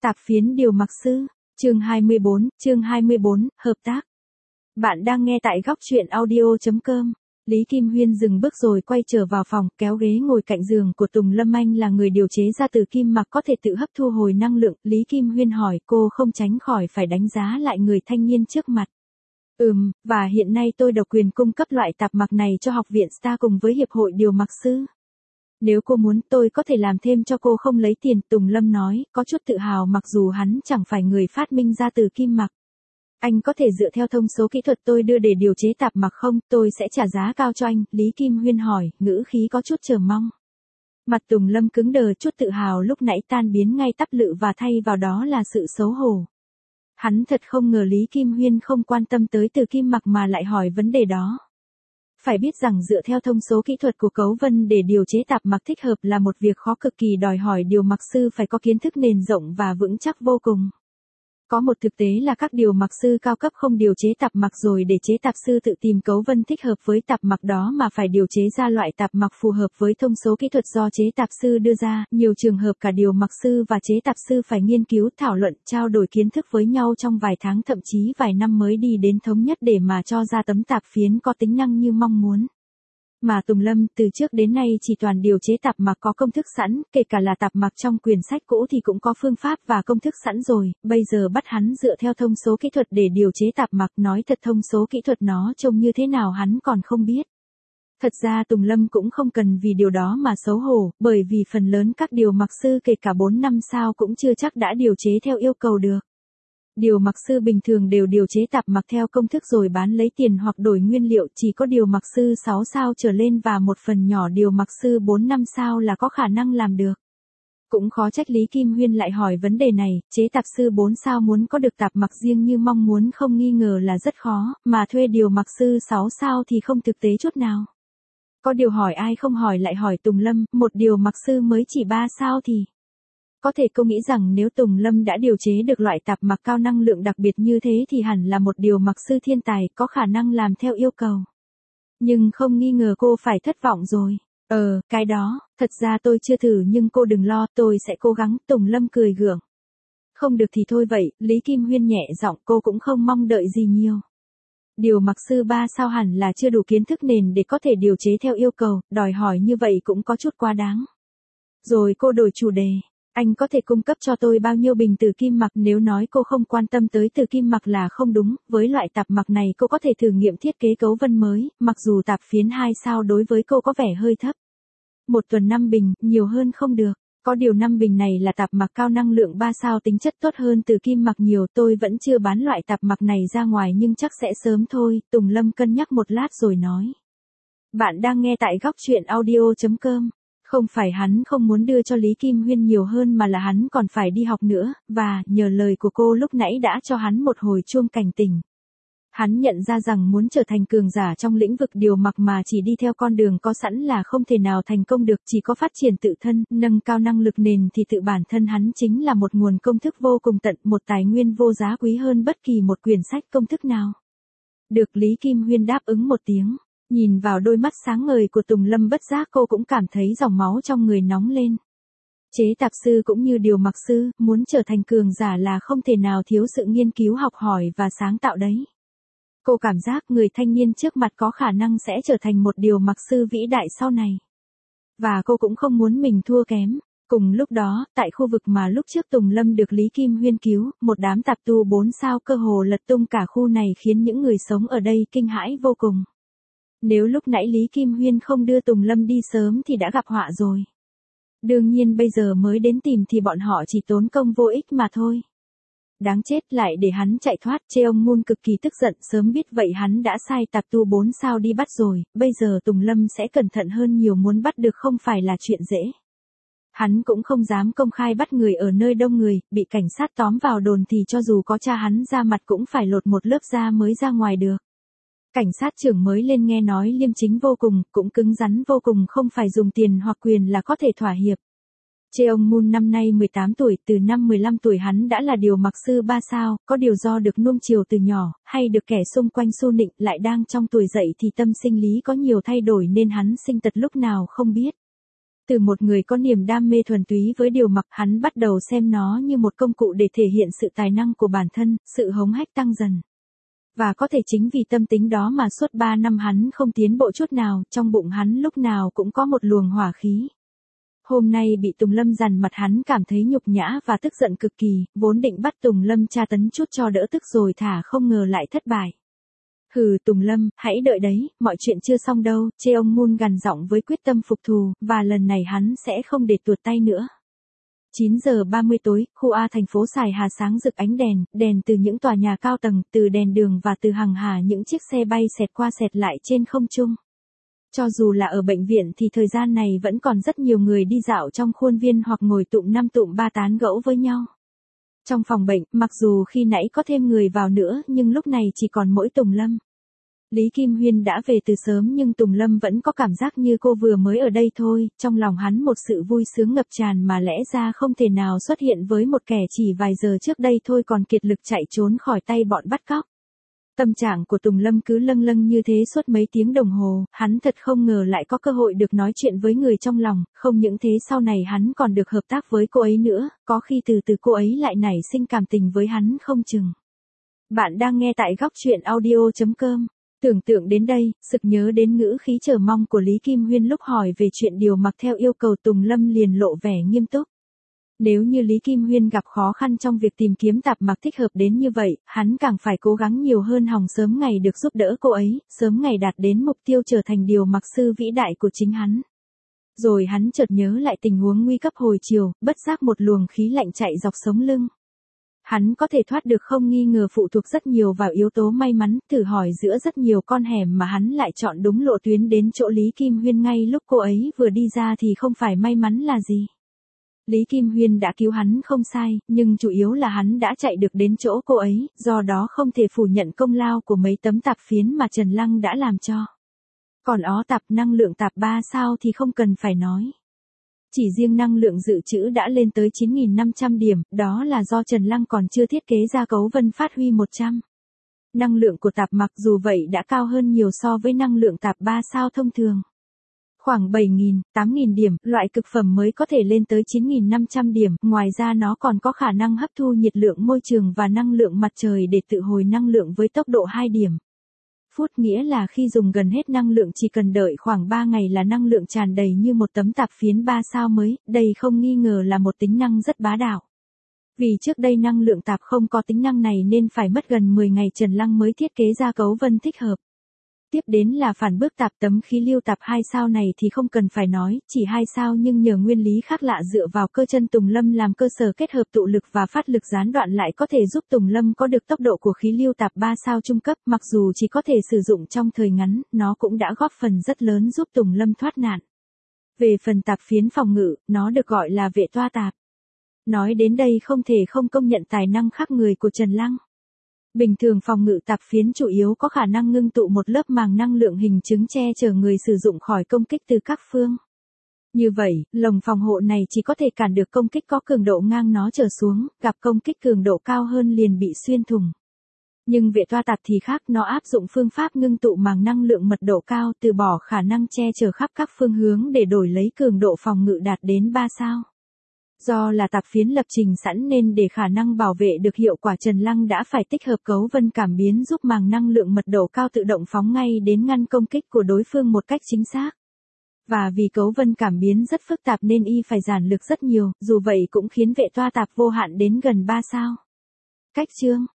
Tạp phiến điều mặc sư, chương 24, hợp tác. Bạn đang nghe tại góc truyện audio.com. Lý Kim Huyên dừng bước rồi quay trở vào phòng, kéo ghế ngồi cạnh giường của Tùng Lâm. Anh là người điều chế ra từ kim mặc có thể tự hấp thu hồi năng lượng. Lý Kim Huyên hỏi, cô không tránh khỏi phải đánh giá lại người thanh niên trước mặt. Và hiện nay tôi độc quyền cung cấp loại tạp mặc này cho học viện Star cùng với Hiệp hội Điều mặc sư. Nếu cô muốn tôi có thể làm thêm cho cô không lấy tiền, Tùng Lâm nói, có chút tự hào mặc dù hắn chẳng phải người phát minh ra từ kim mặc. Anh có thể dựa theo thông số kỹ thuật tôi đưa để điều chế tạp mặc không, tôi sẽ trả giá cao cho anh, Lý Kim Huyên hỏi, ngữ khí có chút chờ mong. Mặt Tùng Lâm cứng đờ, chút tự hào lúc nãy tan biến ngay tắp lự và thay vào đó là sự xấu hổ. Hắn thật không ngờ Lý Kim Huyên không quan tâm tới từ kim mặc mà lại hỏi vấn đề đó. Phải biết rằng dựa theo thông số kỹ thuật của cấu vân để điều chế tạp mặc thích hợp là một việc khó cực kỳ, đòi hỏi điều mặc sư phải có kiến thức nền rộng và vững chắc vô cùng. Có một thực tế là các điều mặc sư cao cấp không điều chế tạp mặc rồi để chế tạp sư tự tìm cấu vân thích hợp với tạp mặc đó mà phải điều chế ra loại tạp mặc phù hợp với thông số kỹ thuật do chế tạp sư đưa ra. Nhiều trường hợp cả điều mặc sư và chế tạp sư phải nghiên cứu, thảo luận, trao đổi kiến thức với nhau trong vài tháng thậm chí vài năm mới đi đến thống nhất để mà cho ra tấm tạp phiến có tính năng như mong muốn. Mà Tùng Lâm từ trước đến nay chỉ toàn điều chế tạp mặc có công thức sẵn, kể cả là tạp mặc trong quyển sách cũ thì cũng có phương pháp và công thức sẵn rồi, bây giờ bắt hắn dựa theo thông số kỹ thuật để điều chế tạp mặc, nói thật thông số kỹ thuật nó trông như thế nào hắn còn không biết. Thật ra Tùng Lâm cũng không cần vì điều đó mà xấu hổ, bởi vì phần lớn các điều mặc sư kể cả 4 năm sao cũng chưa chắc đã điều chế theo yêu cầu được. Điều mặc sư bình thường đều điều chế tạp mặc theo công thức rồi bán lấy tiền hoặc đổi nguyên liệu, chỉ có điều mặc sư 6 sao trở lên và một phần nhỏ điều mặc sư 4 năm sao là có khả năng làm được. Cũng khó trách Lý Kim Huyên lại hỏi vấn đề này, chế tạp sư 4 sao muốn có được tạp mặc riêng như mong muốn không nghi ngờ là rất khó, mà thuê điều mặc sư 6 sao thì không thực tế chút nào. Có điều hỏi ai không hỏi lại hỏi Tùng Lâm, một điều mặc sư mới chỉ 3 sao thì... Có thể cô nghĩ rằng nếu Tùng Lâm đã điều chế được loại tạp mặc cao năng lượng đặc biệt như thế thì hẳn là một điều mặc sư thiên tài, có khả năng làm theo yêu cầu. Nhưng không nghi ngờ cô phải thất vọng rồi. Cái đó, thật ra tôi chưa thử nhưng cô đừng lo, tôi sẽ cố gắng, Tùng Lâm cười gượng. Không được thì thôi vậy, Lý Kim Huyên nhẹ giọng, cô cũng không mong đợi gì nhiều. Điều mặc sư 3 sao hẳn là chưa đủ kiến thức nền để có thể điều chế theo yêu cầu, đòi hỏi như vậy cũng có chút quá đáng. Rồi cô đổi chủ đề. Anh có thể cung cấp cho tôi bao nhiêu bình từ kim mặc? Nếu nói cô không quan tâm tới từ kim mặc là không đúng, với loại tạp mặc này cô có thể thử nghiệm thiết kế cấu vân mới, mặc dù tạp phiến 2 sao đối với cô có vẻ hơi thấp. 1 tuần 5 bình, nhiều hơn không được. Có điều 5 bình này là tạp mặc cao năng lượng 3 sao tính chất tốt hơn từ kim mặc nhiều, tôi vẫn chưa bán loại tạp mặc này ra ngoài nhưng chắc sẽ sớm thôi, Tùng Lâm cân nhắc một lát rồi nói. Bạn đang nghe tại góc truyện audio.com. Không phải hắn không muốn đưa cho Lý Kim Huyên nhiều hơn mà là hắn còn phải đi học nữa, và nhờ lời của cô lúc nãy đã cho hắn một hồi chuông cảnh tỉnh. Hắn nhận ra rằng muốn trở thành cường giả trong lĩnh vực điều mặc mà chỉ đi theo con đường có sẵn là không thể nào thành công được, chỉ có phát triển tự thân, nâng cao năng lực nền thì tự bản thân hắn chính là một nguồn công thức vô cùng tận, một tài nguyên vô giá quý hơn bất kỳ một quyển sách công thức nào. Được, Lý Kim Huyên đáp ứng một tiếng. Nhìn vào đôi mắt sáng ngời của Tùng Lâm bất giác cô cũng cảm thấy dòng máu trong người nóng lên. Chế tạp sư cũng như điều mặc sư, muốn trở thành cường giả là không thể nào thiếu sự nghiên cứu học hỏi và sáng tạo đấy. Cô cảm giác người thanh niên trước mặt có khả năng sẽ trở thành một điều mặc sư vĩ đại sau này. Và cô cũng không muốn mình thua kém. Cùng lúc đó, tại khu vực mà lúc trước Tùng Lâm được Lý Kim Huyên cứu, một đám tạp tu 4 sao cơ hồ lật tung cả khu này khiến những người sống ở đây kinh hãi vô cùng. Nếu lúc nãy Lý Kim Huyên không đưa Tùng Lâm đi sớm thì đã gặp họa rồi. Đương nhiên bây giờ mới đến tìm thì bọn họ chỉ tốn công vô ích mà thôi. Đáng chết, lại để hắn chạy thoát, Cheong Moon cực kỳ tức giận, sớm biết vậy hắn đã sai tạp tu 4 sao đi bắt rồi, bây giờ Tùng Lâm sẽ cẩn thận hơn nhiều, muốn bắt được không phải là chuyện dễ. Hắn cũng không dám công khai bắt người ở nơi đông người, bị cảnh sát tóm vào đồn thì cho dù có cha hắn ra mặt cũng phải lột một lớp da mới ra ngoài được. Cảnh sát trưởng mới lên nghe nói liêm chính vô cùng, cũng cứng rắn vô cùng, không phải dùng tiền hoặc quyền là có thể thỏa hiệp. Cheong Moon năm nay 18 tuổi, từ năm 15 tuổi hắn đã là điều mặc sư 3 sao, có điều do được nuông chiều từ nhỏ, hay được kẻ xung quanh xu nịnh, lại đang trong tuổi dậy thì tâm sinh lý có nhiều thay đổi nên hắn sinh tật lúc nào không biết. Từ một người có niềm đam mê thuần túy với điều mặc, hắn bắt đầu xem nó như một công cụ để thể hiện sự tài năng của bản thân, sự hống hách tăng dần. Và có thể chính vì tâm tính đó mà suốt 3 năm hắn không tiến bộ chút nào, trong bụng hắn lúc nào cũng có một luồng hỏa khí. Hôm nay bị Tùng Lâm dằn mặt, hắn cảm thấy nhục nhã và tức giận cực kỳ, vốn định bắt Tùng Lâm tra tấn chút cho đỡ tức rồi thả, không ngờ lại thất bại. Hừ Tùng Lâm, hãy đợi đấy, mọi chuyện chưa xong đâu, chê ông Moon gằn giọng với quyết tâm phục thù, và lần này hắn sẽ không để tuột tay nữa. 9 giờ 30 tối, khu A thành phố Sài Hà sáng rực ánh đèn, đèn từ những tòa nhà cao tầng, từ đèn đường và từ hàng hà những chiếc xe bay xẹt qua xẹt lại trên không trung. Cho dù là ở bệnh viện thì thời gian này vẫn còn rất nhiều người đi dạo trong khuôn viên hoặc ngồi tụm năm tụm ba tán gẫu với nhau. Trong phòng bệnh, mặc dù khi nãy có thêm người vào nữa nhưng lúc này chỉ còn mỗi Tùng Lâm. Lý Kim Huyên đã về từ sớm nhưng Tùng Lâm vẫn có cảm giác như cô vừa mới ở đây thôi, trong lòng hắn một sự vui sướng ngập tràn mà lẽ ra không thể nào xuất hiện với một kẻ chỉ vài giờ trước đây thôi còn kiệt lực chạy trốn khỏi tay bọn bắt cóc. Tâm trạng của Tùng Lâm cứ lâng lâng như thế suốt mấy tiếng đồng hồ, hắn thật không ngờ lại có cơ hội được nói chuyện với người trong lòng, không những thế sau này hắn còn được hợp tác với cô ấy nữa, có khi từ từ cô ấy lại nảy sinh cảm tình với hắn không chừng. Bạn đang nghe tại góc truyện audio.com. Tưởng tượng đến đây, sực nhớ đến ngữ khí chờ mong của Lý Kim Huyên lúc hỏi về chuyện điều mặc theo yêu cầu, Tùng Lâm liền lộ vẻ nghiêm túc. Nếu như Lý Kim Huyên gặp khó khăn trong việc tìm kiếm tạp mặc thích hợp đến như vậy, hắn càng phải cố gắng nhiều hơn hòng sớm ngày được giúp đỡ cô ấy, sớm ngày đạt đến mục tiêu trở thành điều mặc sư vĩ đại của chính hắn. Rồi hắn chợt nhớ lại tình huống nguy cấp hồi chiều, bất giác một luồng khí lạnh chạy dọc sống lưng. Hắn có thể thoát được không nghi ngờ phụ thuộc rất nhiều vào yếu tố may mắn, thử hỏi giữa rất nhiều con hẻm mà hắn lại chọn đúng lộ tuyến đến chỗ Lý Kim Huyên ngay lúc cô ấy vừa đi ra thì không phải may mắn là gì. Lý Kim Huyên đã cứu hắn không sai, nhưng chủ yếu là hắn đã chạy được đến chỗ cô ấy, do đó không thể phủ nhận công lao của mấy tấm tạp phiến mà Trần Lăng đã làm cho. Còn tạp năng lượng tạp 3 sao thì không cần phải nói. Chỉ riêng năng lượng dự trữ đã lên tới 9.500 điểm, đó là do Trần Lăng còn chưa thiết kế ra cấu vân phát huy 100. Năng lượng của tạp mặc dù vậy đã cao hơn nhiều so với năng lượng tạp 3 sao thông thường. Khoảng 7.000, 8.000 điểm, loại cực phẩm mới có thể lên tới 9.500 điểm, ngoài ra nó còn có khả năng hấp thu nhiệt lượng môi trường và năng lượng mặt trời để tự hồi năng lượng với tốc độ 2 điểm. Phút nghĩa là khi dùng gần hết năng lượng chỉ cần đợi khoảng 3 ngày là năng lượng tràn đầy như một tấm tạp phiến 3 sao mới, đây không nghi ngờ là một tính năng rất bá đạo. Vì trước đây năng lượng tạp không có tính năng này nên phải mất gần 10 ngày Trần Lăng mới thiết kế ra cấu vân thích hợp. Tiếp đến là phản bước tạp, tấm khí lưu tạp 2 sao này thì không cần phải nói, chỉ 2 sao nhưng nhờ nguyên lý khác lạ dựa vào cơ chân Tùng Lâm làm cơ sở kết hợp tụ lực và phát lực gián đoạn lại có thể giúp Tùng Lâm có được tốc độ của khí lưu tạp 3 sao trung cấp, mặc dù chỉ có thể sử dụng trong thời ngắn, nó cũng đã góp phần rất lớn giúp Tùng Lâm thoát nạn. Về phần tạp phiến phòng ngự, nó được gọi là vệ toa tạp. Nói đến đây không thể không công nhận tài năng khác người của Trần Lăng. Bình thường phòng ngự tạp phiến chủ yếu có khả năng ngưng tụ một lớp màng năng lượng hình trứng che chở người sử dụng khỏi công kích từ các phương. Như vậy, lồng phòng hộ này chỉ có thể cản được công kích có cường độ ngang nó trở xuống, gặp công kích cường độ cao hơn liền bị xuyên thủng. Nhưng vệ toa tạp thì khác, nó áp dụng phương pháp ngưng tụ màng năng lượng mật độ cao, từ bỏ khả năng che chở khắp các phương hướng để đổi lấy cường độ phòng ngự đạt đến 3 sao. Do là tạp phiến lập trình sẵn nên để khả năng bảo vệ được hiệu quả, Trần Lăng đã phải tích hợp cấu vân cảm biến giúp màng năng lượng mật độ cao tự động phóng ngay đến ngăn công kích của đối phương một cách chính xác. Và vì cấu vân cảm biến rất phức tạp nên y phải giản lược rất nhiều, dù vậy cũng khiến vệ toa tạp vô hạn đến gần 3 sao. Cách chương